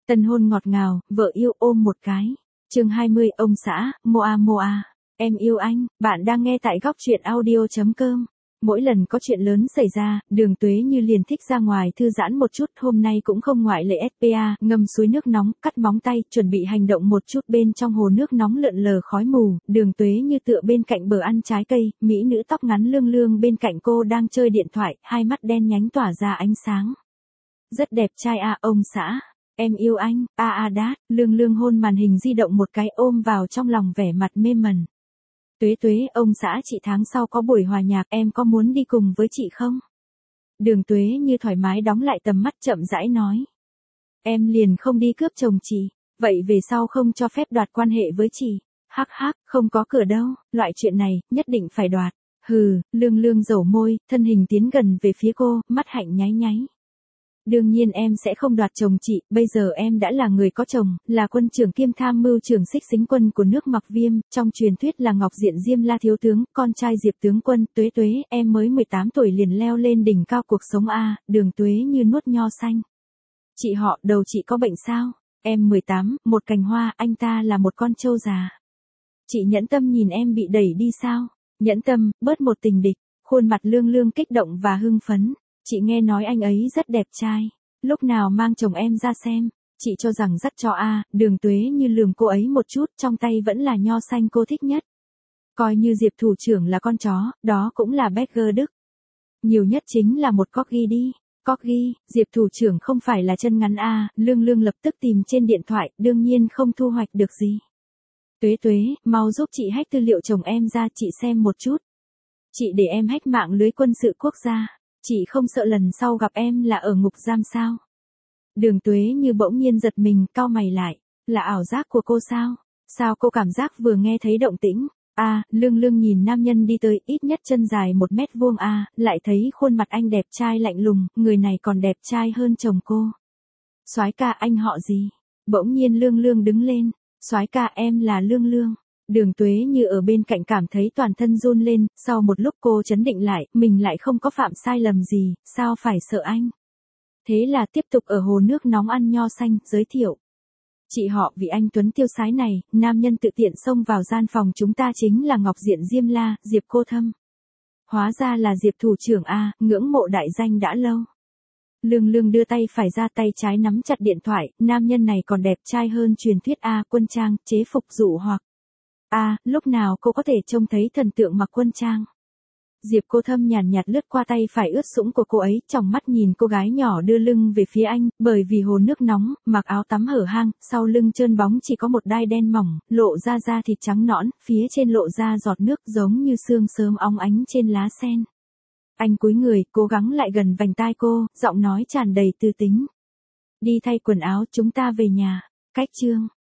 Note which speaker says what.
Speaker 1: Tân hôn ngọt ngào, vợ yêu ôm một cái. Chương 20, ông xã, Moa Moa. Em yêu anh, bạn đang nghe tại góc truyện audio.com. Mỗi lần có chuyện lớn xảy ra, Đường Tuế Như liền thích ra ngoài thư giãn một chút, hôm nay cũng không ngoại lệ. SPA, ngâm suối nước nóng, cắt móng tay, chuẩn bị hành động một chút. Bên trong hồ nước nóng lượn lờ khói mù, Đường Tuế Như tựa bên cạnh bờ ăn trái cây, mỹ nữ tóc ngắn lương lương bên cạnh cô đang chơi điện thoại, hai mắt đen nhánh tỏa ra ánh sáng. Rất đẹp trai à, ông xã. Em yêu anh, đát, lương lương hôn màn hình di động một cái, ôm vào trong lòng, vẻ mặt mê mẩn. Tuế Tuế, ông xã chị tháng sau có buổi hòa nhạc, em có muốn đi cùng với chị không? Đường Tuế Như thoải mái đóng lại tầm mắt, chậm rãi nói. Em liền không đi cướp chồng chị, vậy về sau không cho phép đoạt quan hệ với chị. Hắc hắc, không có cửa đâu, loại chuyện này, nhất định phải đoạt. Hừ, lương lương dẩu môi, thân hình tiến gần về phía cô, mắt hạnh nháy nháy. Đương nhiên em sẽ không đoạt chồng chị, bây giờ em đã là người có chồng, là quân trưởng kiêm tham mưu trưởng xích xính quân của nước Mặc Viêm, trong truyền thuyết là Ngọc Diện Diêm La thiếu tướng, con trai Diệp tướng quân. Tuế Tuế, em mới 18 tuổi liền leo lên đỉnh cao cuộc sống a. Đường Tuế Như nuốt nho xanh. Chị họ, đầu chị có bệnh sao? Em 18, một cành hoa, anh ta là một con trâu già. Chị nhẫn tâm nhìn em bị đẩy đi sao? Nhẫn tâm, bớt một tình địch. Khuôn mặt lương lương kích động và hưng phấn. Chị nghe nói anh ấy rất đẹp trai, lúc nào mang chồng em ra xem, chị cho rằng dắt cho a. Đường Tuế Như lườm cô ấy một chút, trong tay vẫn là nho xanh cô thích nhất. Coi như Diệp thủ trưởng là con chó, đó cũng là Becker Đức. Nhiều nhất chính là một corgi đi. Corgi, Diệp thủ trưởng không phải là chân ngắn a. Lương lương lập tức tìm trên điện thoại, đương nhiên không thu hoạch được gì. Tuế Tuế, mau giúp chị hack tư liệu chồng em ra, chị xem một chút. Chị để em hack mạng lưới quân sự quốc gia. Chị không sợ lần sau gặp em là ở ngục giam sao? Đường Tuế Như bỗng nhiên giật mình, cau mày lại. Là ảo giác của cô sao? Sao cô cảm giác vừa nghe thấy động tĩnh? Lương lương nhìn nam nhân đi tới, ít nhất chân dài 1 mét vuông lại thấy khuôn mặt anh đẹp trai lạnh lùng, người này còn đẹp trai hơn chồng cô. Soái ca, anh họ gì? Bỗng nhiên lương lương đứng lên. Soái ca, em là lương lương. Đường Tuế Như ở bên cạnh cảm thấy toàn thân run lên, sau một lúc cô trấn định lại, mình lại không có phạm sai lầm gì, sao phải sợ anh. Thế là tiếp tục ở hồ nước nóng ăn nho xanh, giới thiệu. Chị họ, vì anh tuấn tiêu sái này, nam nhân tự tiện xông vào gian phòng chúng ta chính là Ngọc Diện Diêm La, Diệp cô thâm. Hóa ra là Diệp thủ trưởng a, ngưỡng mộ đại danh đã lâu. Lương lương đưa tay phải ra, tay trái nắm chặt điện thoại, nam nhân này còn đẹp trai hơn truyền thuyết quân trang, chế phục dụ hoặc. Lúc nào cô có thể trông thấy thần tượng mặc quân trang? Diệp cô thâm nhàn nhạt lướt qua tay phải ướt sũng của cô ấy, tròng mắt nhìn cô gái nhỏ đưa lưng về phía anh, bởi vì hồ nước nóng, mặc áo tắm hở hang, sau lưng trơn bóng chỉ có một đai đen mỏng, lộ ra da thịt trắng nõn, phía trên lộ ra giọt nước giống như sương sớm óng ánh trên lá sen. Anh cúi người, cố gắng lại gần vành tai cô, giọng nói tràn đầy tư tính. Đi thay quần áo, chúng ta về nhà. Cách chương.